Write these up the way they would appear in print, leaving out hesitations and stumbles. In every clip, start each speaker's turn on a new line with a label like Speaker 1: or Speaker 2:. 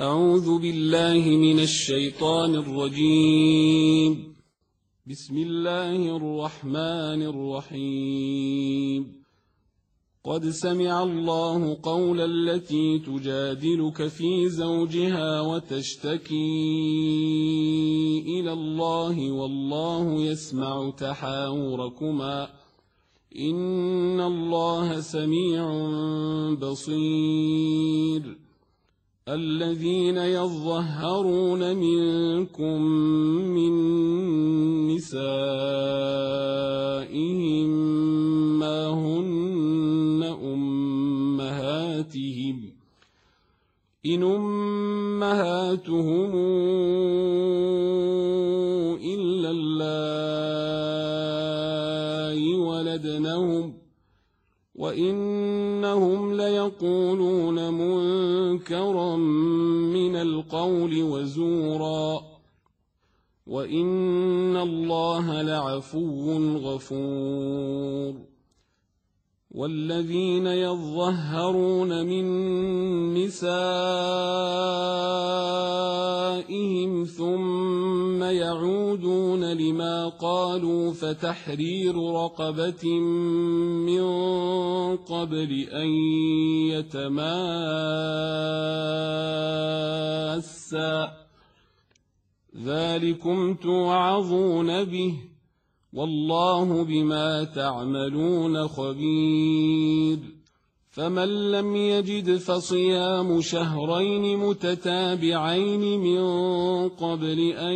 Speaker 1: أعوذ بالله من الشيطان الرجيم. بسم الله الرحمن الرحيم. قد سمع الله قول التي تجادلك في زوجها وتشتكي إلى الله والله يسمع تحاوركما إن الله سميع بصير. الذين يظهرون منكم من نسائهم ما هن أمهاتهم إن أمهاتهم إلا اللائي ولدنهم وإنهم ليقولون منكرا من القول وزورا وإن الله لعفو غفور. والذين يظهرون من نسائهم ثم يعودون لما قالوا فتحرير رقبة من قبل أن يتماسا ذلكم توعظون به والله بما تعملون خبير. فمن لم يجد فصيام شهرين متتابعين من قبل أن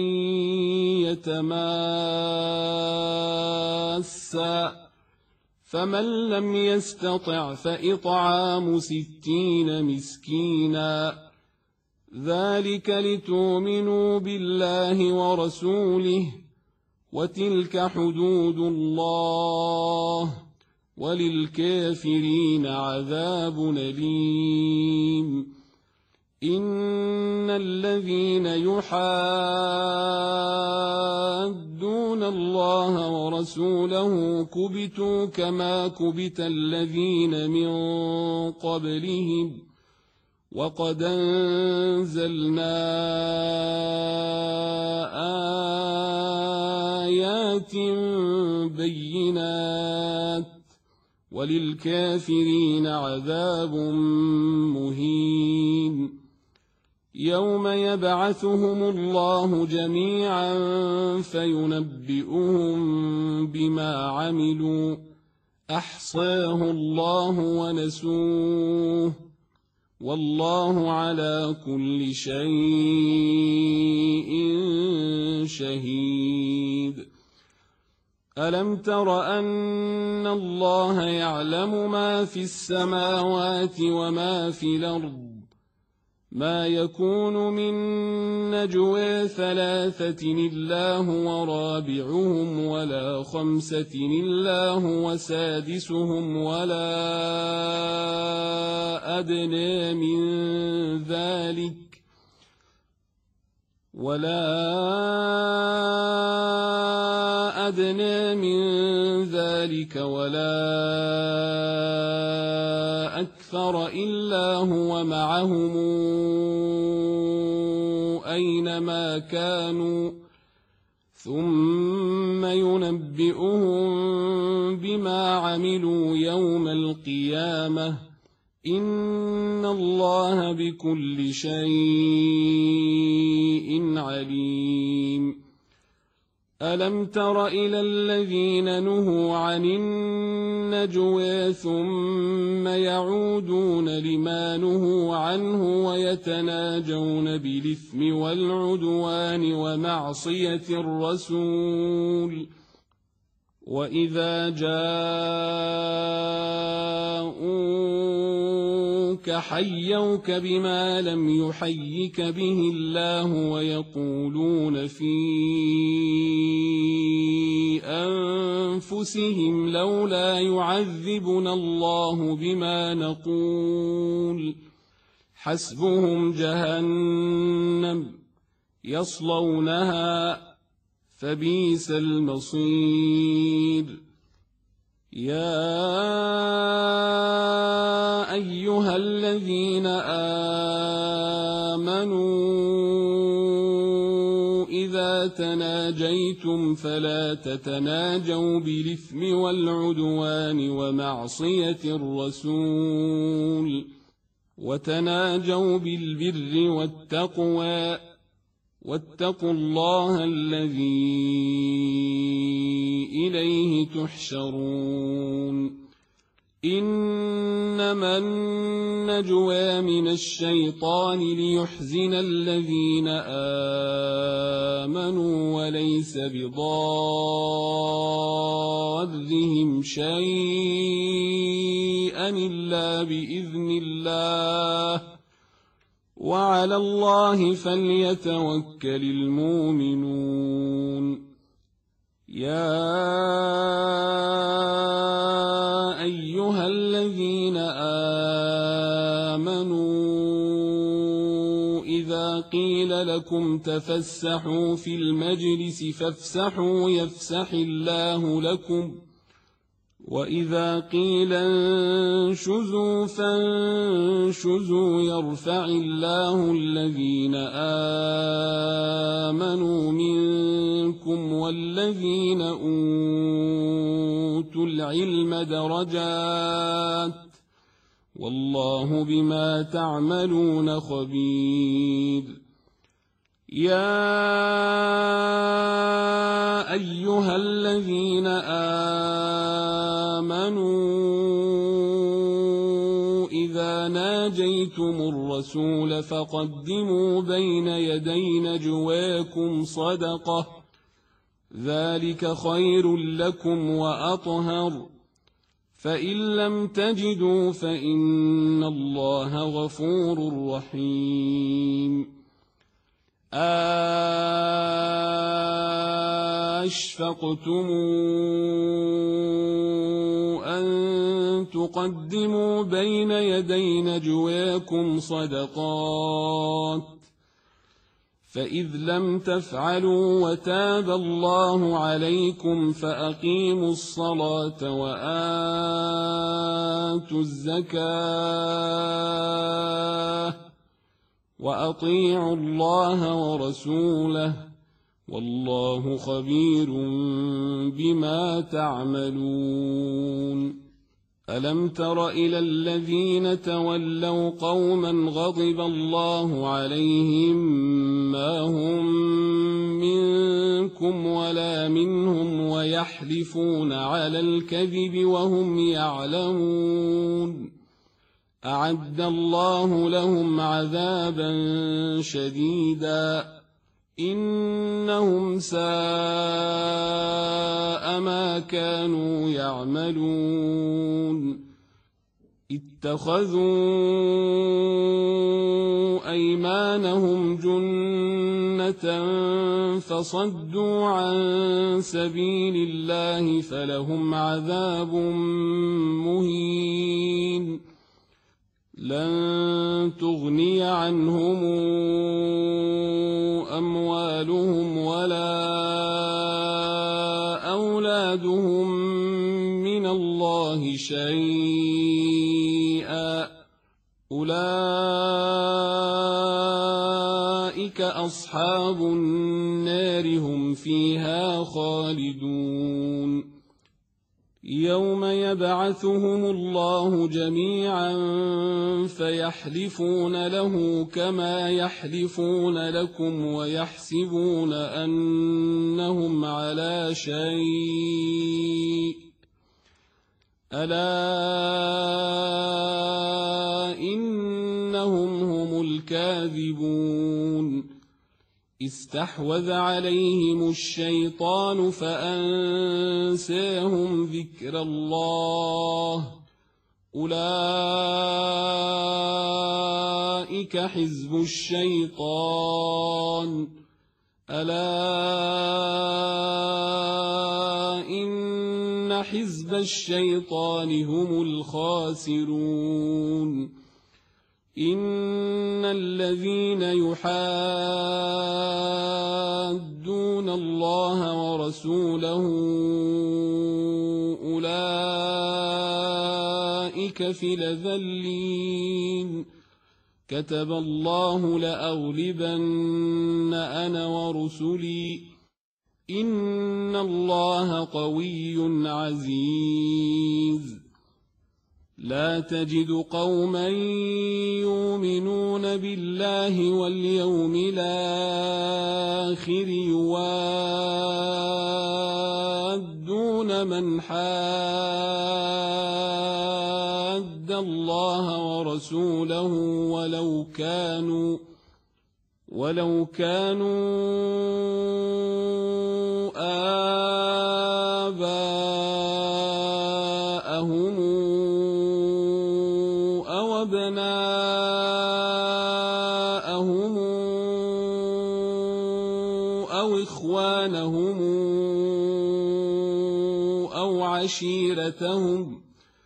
Speaker 1: يتماسا فمن لم يستطع فإطعام 60 مسكينا ذلك لتؤمنوا بالله ورسوله وتلك حدود الله وللكافرين عذاب أليم. إن الذين يحادون الله ورسوله كبتوا كما كبت الذين من قبلهم وقد أنزلنا آيات بينات وللكافرين عذاب مهين. يوم يبعثهم الله جميعا فينبئهم بما عملوا أحصاه الله ونسوه والله على كل شيء شهيد. ألم تر أن الله يعلم ما في السماوات وما في الأرض ما يكون من نجوى 3 إلا هو رابعهم ولا 5 إلا هو سادسهم ولا أدنى من ذلك ولا أكثر إلا هو معهم أينما كانوا ثم ينبئهم بما عملوا يوم القيامة إن الله بكل شيء عليم. ألم تر إلى الذين نهوا عن النجوى ثم يعودون لما نهوا عنه ويتناجون بالإثم والعدوان ومعصية الرسول وإذا جاءوك حيوك بما لم يحيك به الله ويقولون في أنفسهم لولا يعذبنا الله بما نقول حسبهم جهنم يصلونها فبئس المصير. يا أيها الذين آمنوا إذا تناجيتم فلا تتناجوا بالإثم والعدوان ومعصية الرسول وتناجوا بالبر والتقوى واتقوا الله الذي إليه تحشرون إنما النجوى من الشيطان ليحزن الذين آمنوا وليس بضارهم شيئا إلا بإذن الله وعلى الله فليتوكل المؤمنون يا أيها الذين آمنوا إذا قيل لكم تفسحوا في المجلس فافسحوا يفسح الله لكم وإذا قيل انشزوا فانشزوا يرفع الله الذين آمنوا منكم والذين أوتوا العلم درجات والله بما تعملون خبير يا أيها الذين آمنوا إذا ناجيتم الرسول فقدموا بين يدي نجواكم صدقة ذلك خير لكم وأطهر فإن لم تجدوا فإن الله غفور رحيم أشفقتم أن تقدموا بين يدي نجواكم صدقات فإذ لم تفعلوا وتاب الله عليكم فأقيموا الصلاة وآتوا الزكاة وأطيعوا الله ورسوله والله خبير بما تعملون ألم تر إلى الذين تولوا قوما غضب الله عليهم ما هم منكم ولا منهم ويحلفون على الكذب وهم يعلمون أعد الله لهم عذابا شديدا إنهم ساء ما كانوا يعملون اتخذوا أيمانهم جنة فصدوا عن سبيل الله فلهم عذاب مهين لن تغني عنهم أموالهم ولا أولادهم من الله شيئا أولئك أصحاب النار هم فيها خالدون يوم يبعثهم الله جميعا فيحلفون له كما يحلفون لكم ويحسبون أنهم على شيء ألا إنهم هم الكاذبون استحوذ عليهم الشيطان فأنساهم ذكر الله أولئك حزب الشيطان ألا إن حزب الشيطان هم الخاسرون إن الذين يحادون الله ورسوله أولئك في الأذلين كتب الله لأغلبن أنا ورسلي إن الله قوي عزيز لا تجد قوما يؤمنون بالله واليوم الآخر يوادون من حاد الله ورسوله ولو كانوا آباءهم أو أبناءهم أو إخوانهم أو عشيرتهم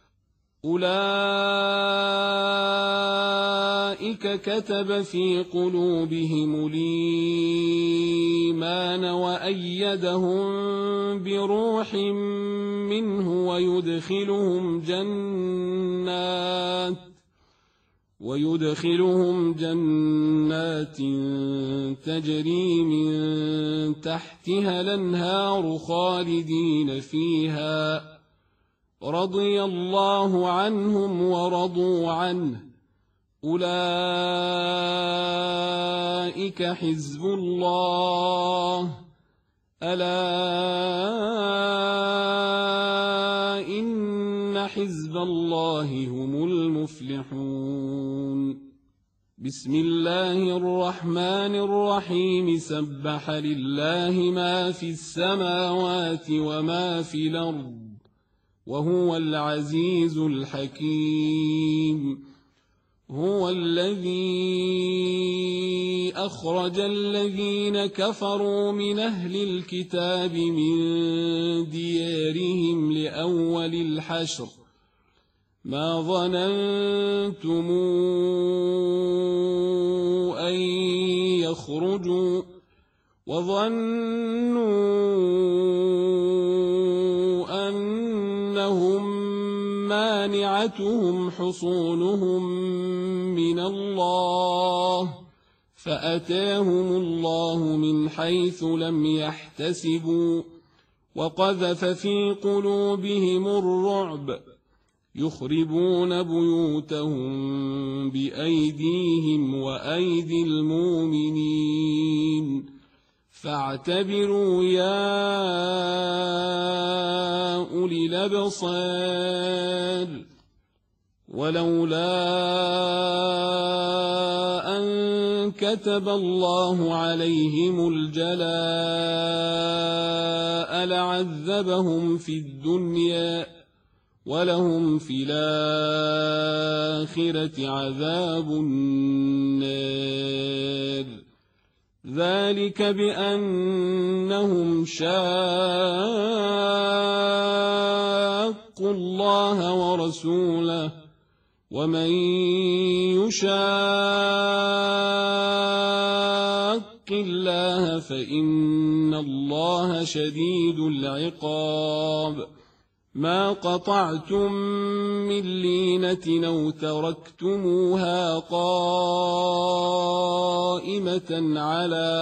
Speaker 1: أولئك كتب في قلوبهم الإيمان وأيدهم بروح منه ويدخلهم جنات تجري من تحتها الأنهار خالدين فيها رضي الله عنهم ورضوا عنه أولئك حزب الله ألا إن حزب الله هم المفلحون بسم الله الرحمن الرحيم سبح لله ما في السماوات وما في الأرض وهو العزيز الحكيم هو الذي أخرج الذين كفروا من أهل الكتاب من ديارهم لأول الحشر ما ظننتم أن يخرجوا وظنوا أنهم مانعتهم حصونهم من الله فأتاهم الله من حيث لم يحتسبوا وقذف في قلوبهم الرعب يخربون بيوتهم بأيديهم وأيدي المؤمنين فاعتبروا يا أولي الأبصار ولولا أن كتب الله عليهم الجلاء لعذبهم في الدنيا ولهم في الآخرة عذاب النار ذلك بأنهم شاقوا الله ورسوله ومن يشاق الله فإن الله شديد العقاب ما قطعتم من لينة أو تركتموها قائمة على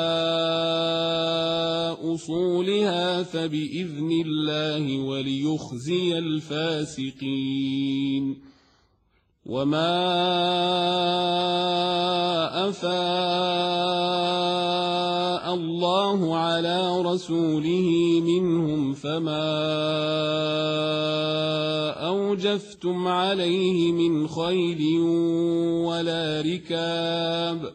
Speaker 1: أصولها فبإذن الله وليخزي الفاسقين وما أفاء الله على رسوله منهم فما أوجفتم عليه من خيل ولا ركاب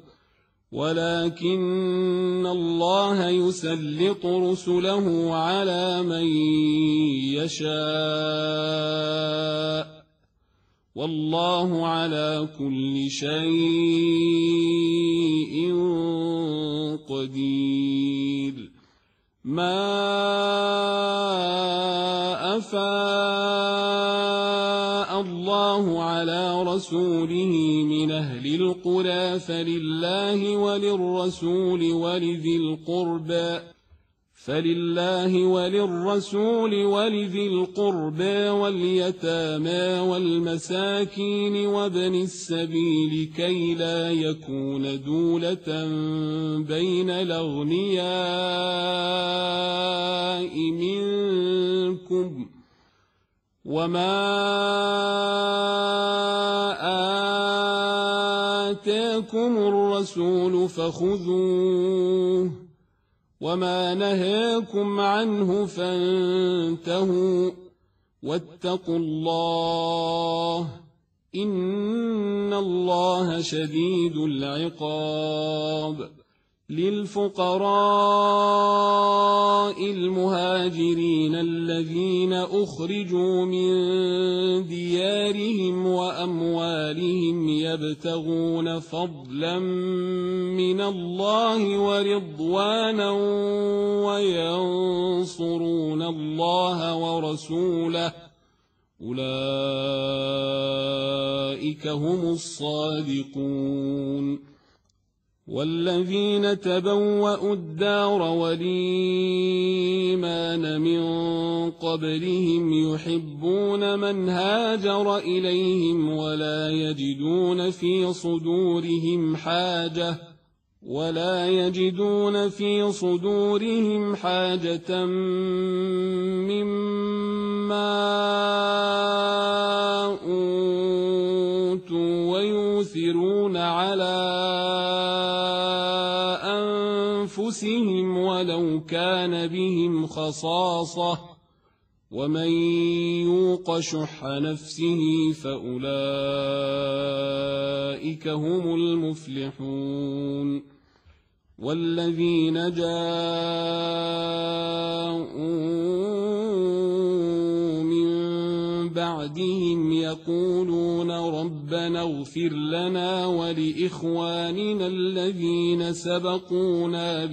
Speaker 1: ولكن الله يسلط رسله على من يشاء والله على كل شيء قدير ما أفاء الله على رسوله من أهل القرى فلله وللرسول فلله وللرسول ولذي القربى واليتامى والمساكين وابن السبيل كي لا يكون دولة بين الأغنياء منكم وما آتاكم الرسول فخذوه وما نهاكم عنه فانتهوا واتقوا الله إن الله شديد العقاب للفقراء المهاجرين الذين أخرجوا من ديارهم وأموالهم يبتغون فضلا من الله ورضوانا وينصرون الله ورسوله أولئك هم الصادقون والذين تبوأوا الدار والإيمان من قبلهم يحبون من هاجر إليهم ولا يجدون في صدورهم حاجة مما أوتوا ويؤثرون على أنفسهم ولو كان بهم خصاصة ومن يوق شح نفسه فأولئك هم المفلحون والذين جاءوا من بعدهم يقولون ربنا اغفر لنا ولإخواننا الذين سبقونا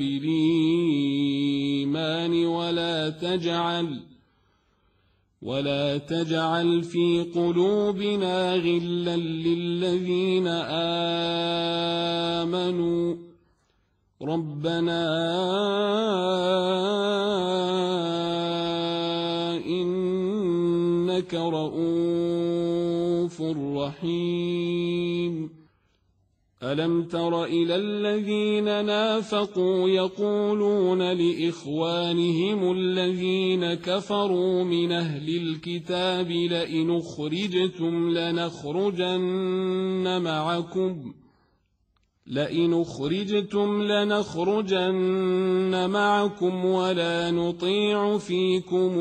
Speaker 1: بالإيمان ولا تجعل في قلوبنا غلا للذين آمنوا ربنا إنك رؤوف رحيم ألم تر إلى الذين نافقوا يقولون لإخوانهم الذين كفروا من أهل الكتاب لئن أخرجتم لنخرجن معكم ولا نطيع فيكم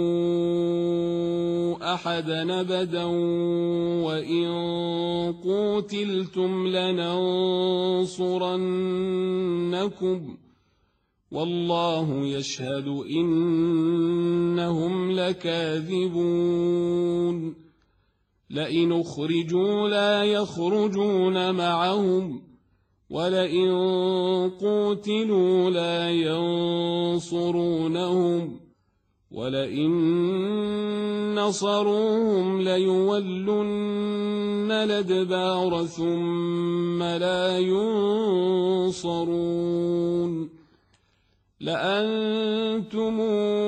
Speaker 1: أحدا أبدا وإن قوتلتم لننصرنكم والله يشهد إنهم لكاذبون لئن أخرجوا لا يخرجون معهم ولئن قوتلوا لا ينصرونهم ولئن نصروهم ليولن الأدبار ثم لا ينصرون لأنتم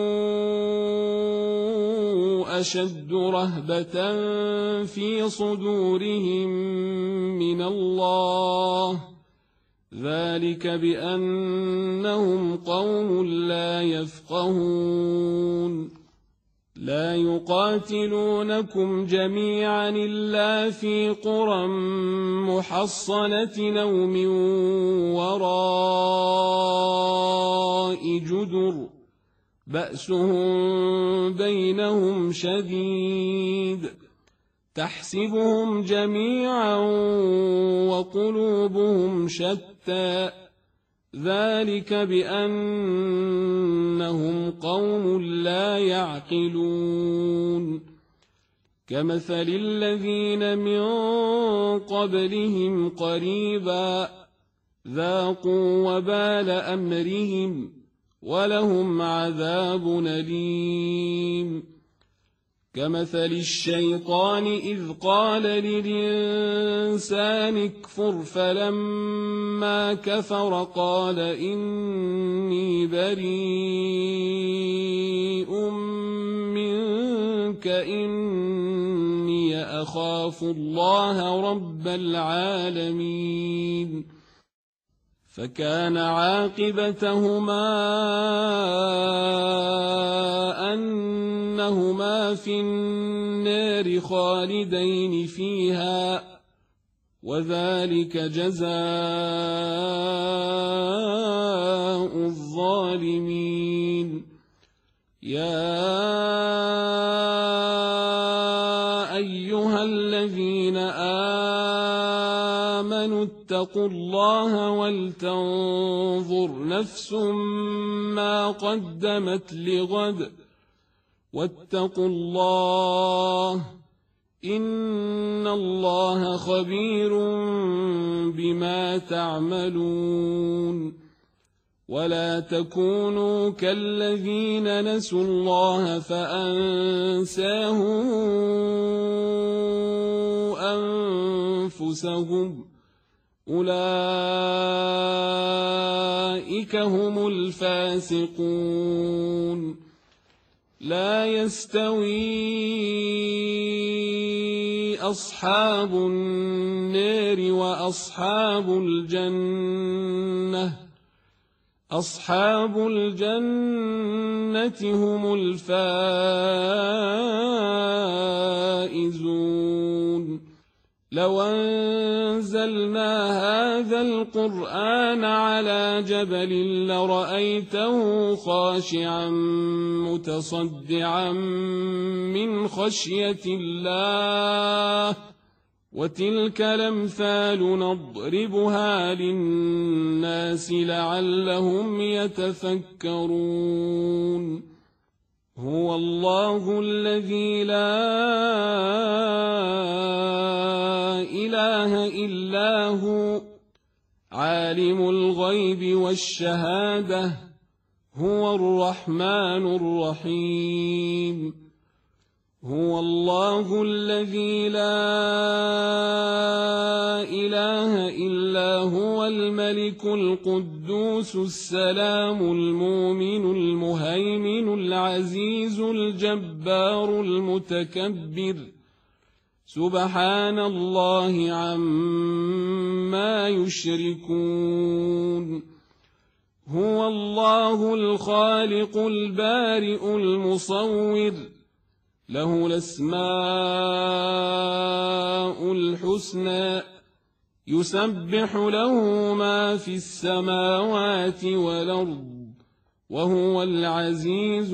Speaker 1: أشد رهبة في صدورهم من الله ذلك بأنهم قوم لا يفقهون لا يقاتلونكم جميعا إلا في قرى محصنة أو من وراء جدر بأسهم بينهم شديد تحسبهم جميعا وقلوبهم شتى ذلك بأنهم قوم لا يعقلون كمثل الذين من قبلهم قريبا ذاقوا وبال أمرهم ولهم عذاب أليم كمثل الشيطان إذ قال للإنسان اكفر فلما كفر قال إني بريء منك إني أخاف الله رب العالمين فكان عاقبتهما أنهما في النار خالدين فيها وذلك جزاء الظالمين يا أيها الذين آمنوا اتقوا الله ولتنظر نفس ما قدمت لغد واتقوا الله إن الله خبير بما تعملون ولا تكونوا كالذين نسوا الله فأنساهم أنفسهم أولئك هم الفاسقون لا يستوي أصحاب النار وأصحاب الجنة أصحاب الجنة هم الفائزون لو أنزلنا هذا القرآن على جبل لرأيته خاشعا متصدعا من خشية الله وتلك الأمثال نضربها للناس لعلهم يتفكرون هو الله الذي لا إله إلا هو عالم الغيب والشهادة هو الرحمن الرحيم هو الله الذي لا إله إلا هو الملك القدوس السلام المؤمن المهيمن العزيز الجبار المتكبر سبحان الله عما يشركون هو الله الخالق البارئ المصور له الأسماء الحسنى يسبح له ما في السماوات والأرض وهو العزيز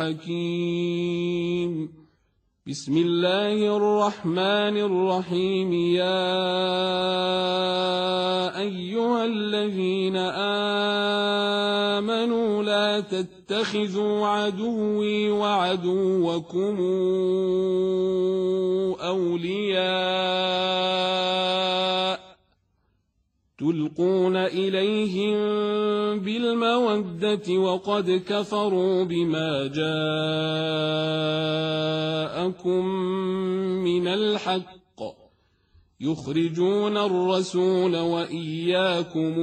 Speaker 1: الحكيم بسم الله الرحمن الرحيم يا أيها الذين آمنوا لا تتخذوا عدوي وعدوكم أولياء تلقون إليهم بالمودة وقد كفروا بما جاءكم من الحق يخرجون الرسول وإياكم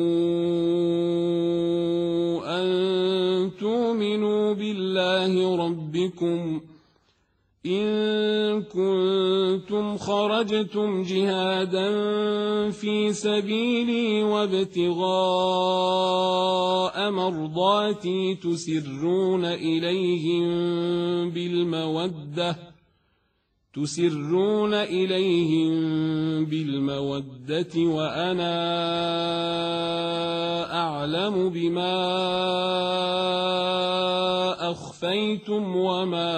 Speaker 1: أن تؤمنوا بالله ربكم إن كنتم خرجتم جهادا في سبيلي وابتغاء مرضاتي تسرون إليهم بالمودة وأنا أعلم بما أخفيتم وما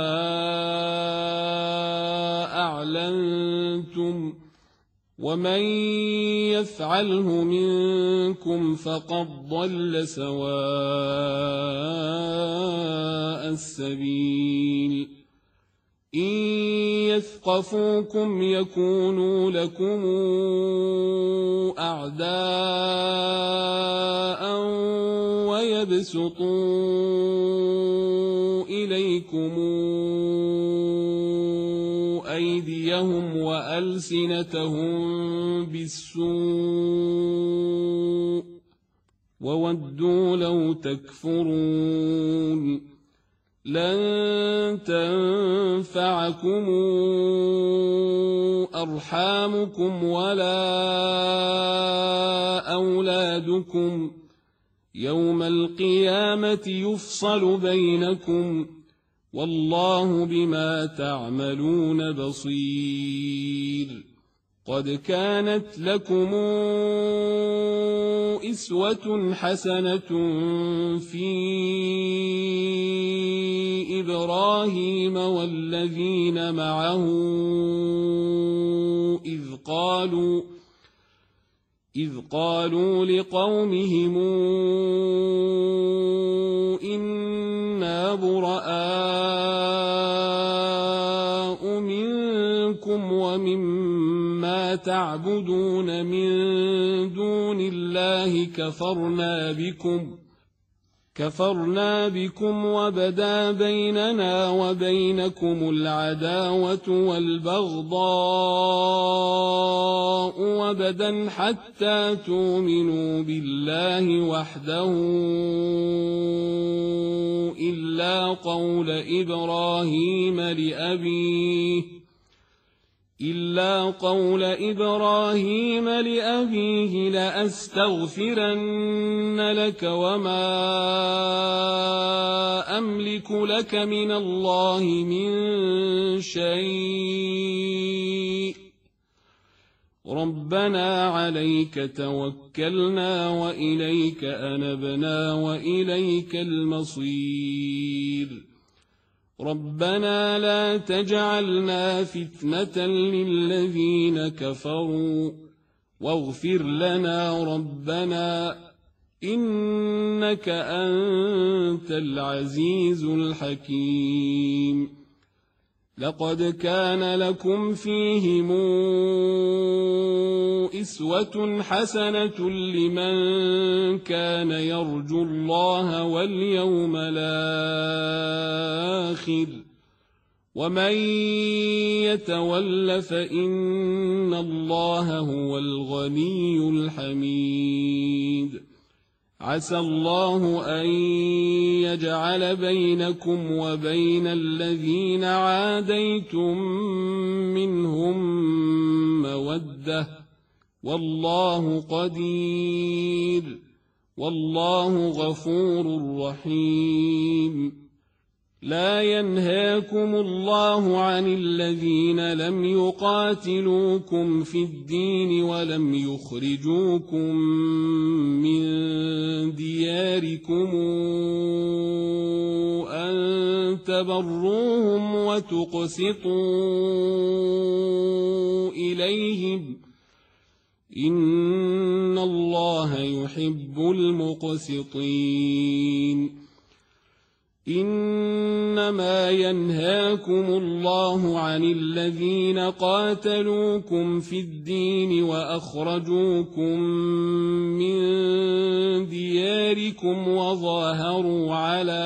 Speaker 1: أعلنتم ومن يفعله منكم فقد ضل سواء السبيل إن يثقفوكم يكونوا لكم أعداء ويبسطوا إليكم أيديهم وألسنتهم بالسوء وودوا لو تكفرون لن تنفعكم أرحامكم ولا أولادكم يوم القيامة يفصل بينكم والله بما تعملون بصير قد كانت لكم أسوة حسنة في إبراهيم والذين معه إذ قالوا لقومهم إنا براء منكم ومما تعبدون من دون الله كفرنا بكم وبدا بيننا وبينكم العداوة والبغضاء وبدا حتى تؤمنوا بالله وحده إلا قول إبراهيم لأبيه لأستغفرن لك وما أملك لك من الله من شيء ربنا عليك توكلنا وإليك أنبنا وإليك المصير ربنا لا تجعلنا فتنة للذين كفروا واغفر لنا ربنا إنك أنت العزيز الحكيم لقد كان لكم فيهم أسوة حسنة لمن كان يرجو الله واليوم الآخر ومن يتول فإن الله هو الغني الحميد عسى الله أن يجعل بينكم وبين الذين عاديتم منهم مودة والله قدير والله غفور رحيم لا ينهاكم الله عن الذين لم يقاتلوكم في الدين ولم يخرجوكم من دياركم أن تبروهم وتقسطوا إليهم إن الله يحب المقسطين إنما ينهاكم الله عن الذين قاتلوكم في الدين وأخرجوكم من دياركم وظاهروا على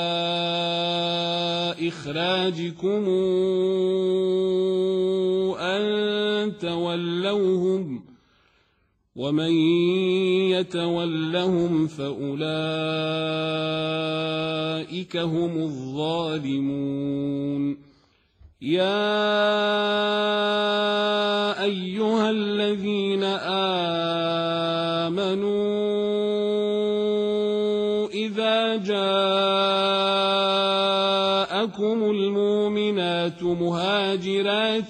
Speaker 1: إخراجكم أن تولوهم ومن يتولهم فأولئك هم الظالمون يا أيها الذين آمنوا إذا جاءكم المؤمنات مهاجرات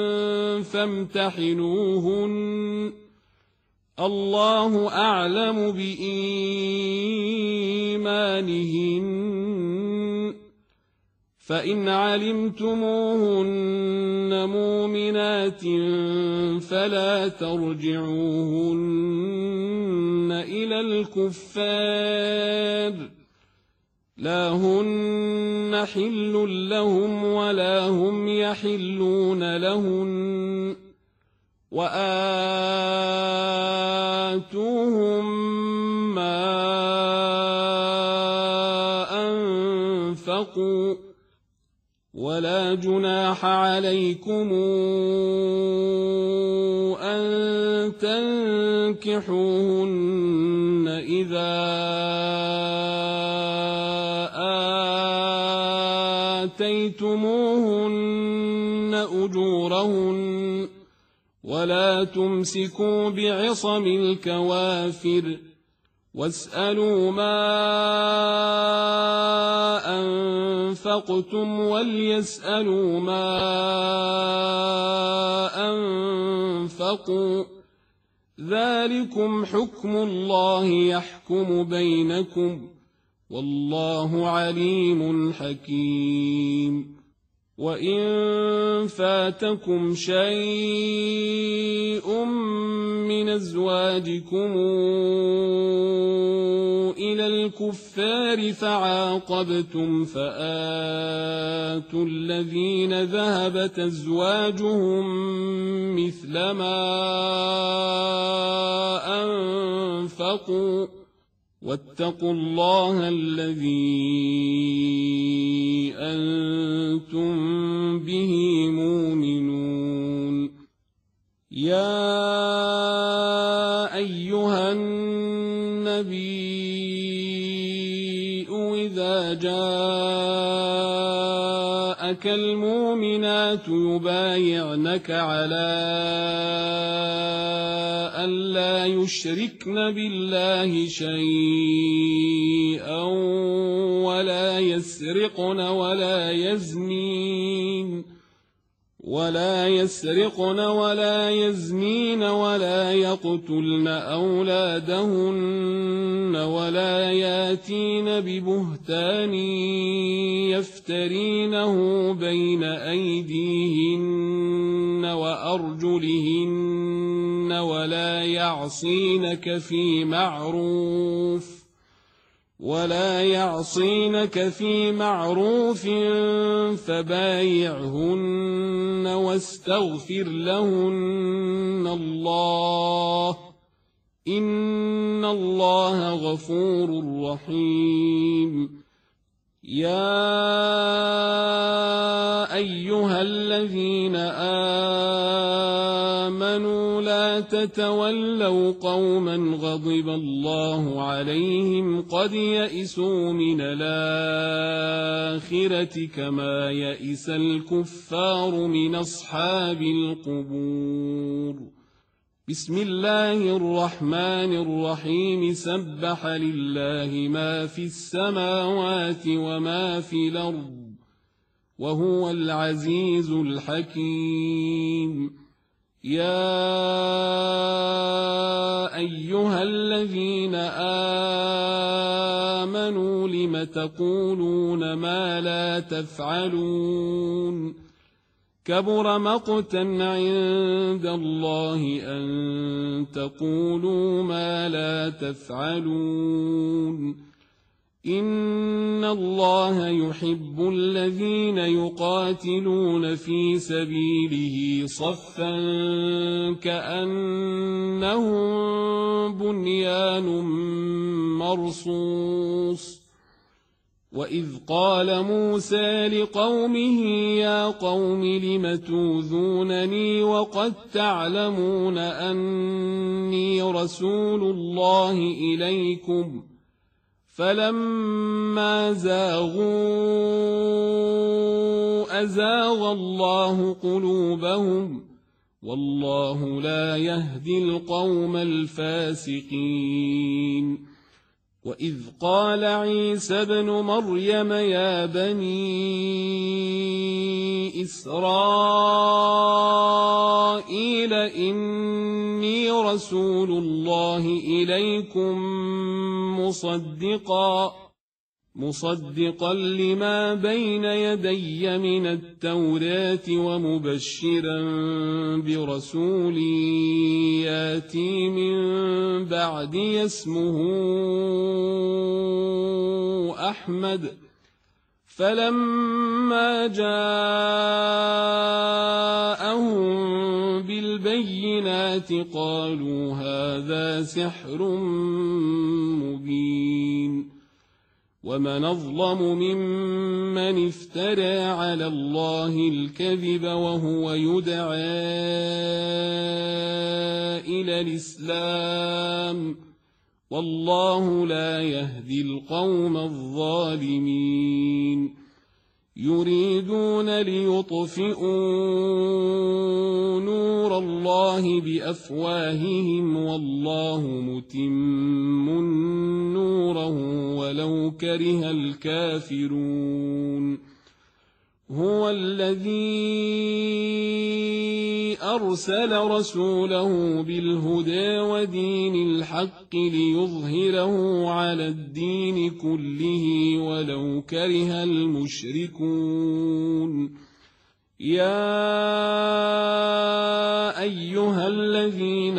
Speaker 1: فامتحنوهن الله أعلم بإيمانهن فإن علمتموهن مؤمنات فلا ترجعوهن إلى الكفار لا هن حل لهم ولا هم يحلون لهن وآتوهم ما ولا جناح عليكم أن تنكحوهن إذا آتيتموهن أجورهن ولا تمسكوا بعصم الكوافر واسألوا ما أنفقتم وليسألوا ما أنفقوا ذلكم حكم الله يحكم بينكم والله عليم حكيم وإن فاتكم شيء من أزواجكم إلى الكفار فعاقبتم فآتوا الذين ذهبت أزواجهم مثل ما أنفقوا واتقوا الله الذي أنتم به مؤمنون يا أيها النبي إذا جاءك المؤمنات يبايعنك على أن لا يشركن بالله شيئا ولا يسرقن ولا يزنين ولا يقتلن أولادهن ولا ياتين ببهتان يفترينه بين أيديهن وأرجلهن ولا يعصينك في معروف فبايعهن واستغفر لهن الله إن الله غفور رحيم يا أيها الذين آمنوا لا تتولوا قوما غضب الله عليهم قد يئسوا من الآخرة كما يئس الكفار من أصحاب القبور بسم الله الرحمن الرحيم سبح لله ما في السماوات وما في الأرض وهو العزيز الحكيم يا أيها الذين آمنوا لم تقولون ما لا تفعلون كبر مقتا عند الله أن تقولوا ما لا تفعلون إن الله يحب الذين يقاتلون في سبيله صفا كأنهم بنيان مرصوص وإذ قال موسى لقومه يا قوم لم توذونني وقد تعلمون أني رسول الله إليكم فلما زاغوا أزاغ الله قلوبهم والله لا يهدي القوم الفاسقين وإذ قال عيسى ابن مريم يا بني إسرائيل إني رسول الله إليكم مصدقا لما بين يدي من التوراة ومبشرا برسول ياتي من بعدي اسمه أحمد فلما جاءهم بالبينات قالوا هذا سحر مبين ومن أظلم ممن افترى على الله الكذب وهو يدعى إلى الإسلام والله لا يهدي القوم الظالمين يريدون ليطفئوا نور الله بأفواههم والله متم نوره ولو كره الكافرون هو الذي أرسل رسوله بالهدى ودين الحق ليظهره على الدين كله ولو كره المشركون يا أيها الذين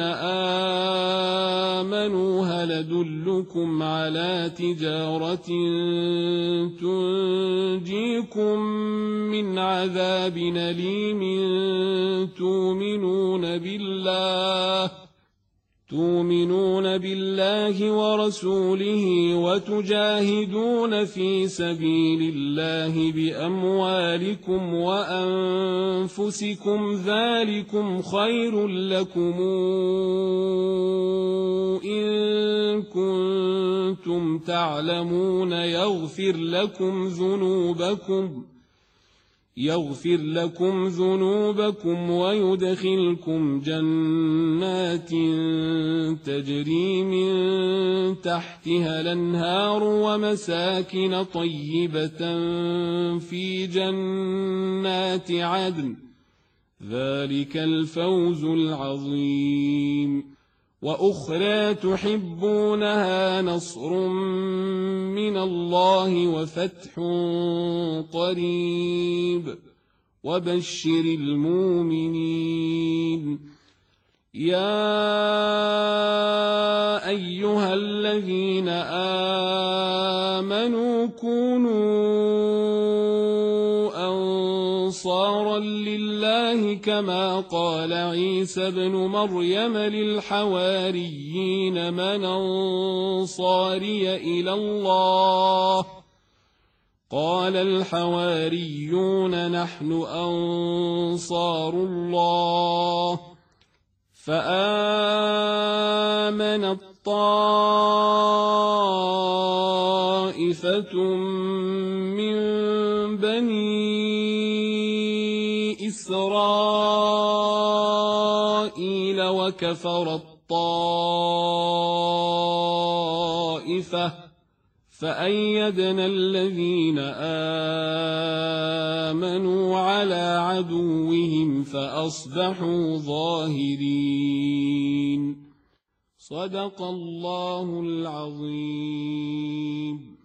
Speaker 1: آمنوا هل أدلكم على تجارة تنجيكم من عذاب أليم تؤمنون بالله ورسوله وتجاهدون في سبيل الله بأموالكم وأنفسكم ذلكم خير لكم إن كنتم تعلمون يغفر لكم ذنوبكم ويدخلكم جنات تجري من تحتها الأنهار ومساكن طيبة في جنات عدن ذلك الفوز العظيم وأخرى تحبونها نصر من الله وفتح قريب وبشر المؤمنين يا أيها الذين آمنوا كونوا أنصارا لله كما قال عيسى ابن مريم للحواريين من أنصاري إلى الله قال الحواريون نحن أنصار الله فآمنت طائفة من بني إسرائيل وكفرت طائفة فأيدنا الذين آمنوا على عدوهم فأصبحوا ظاهرين صدق الله العظيم.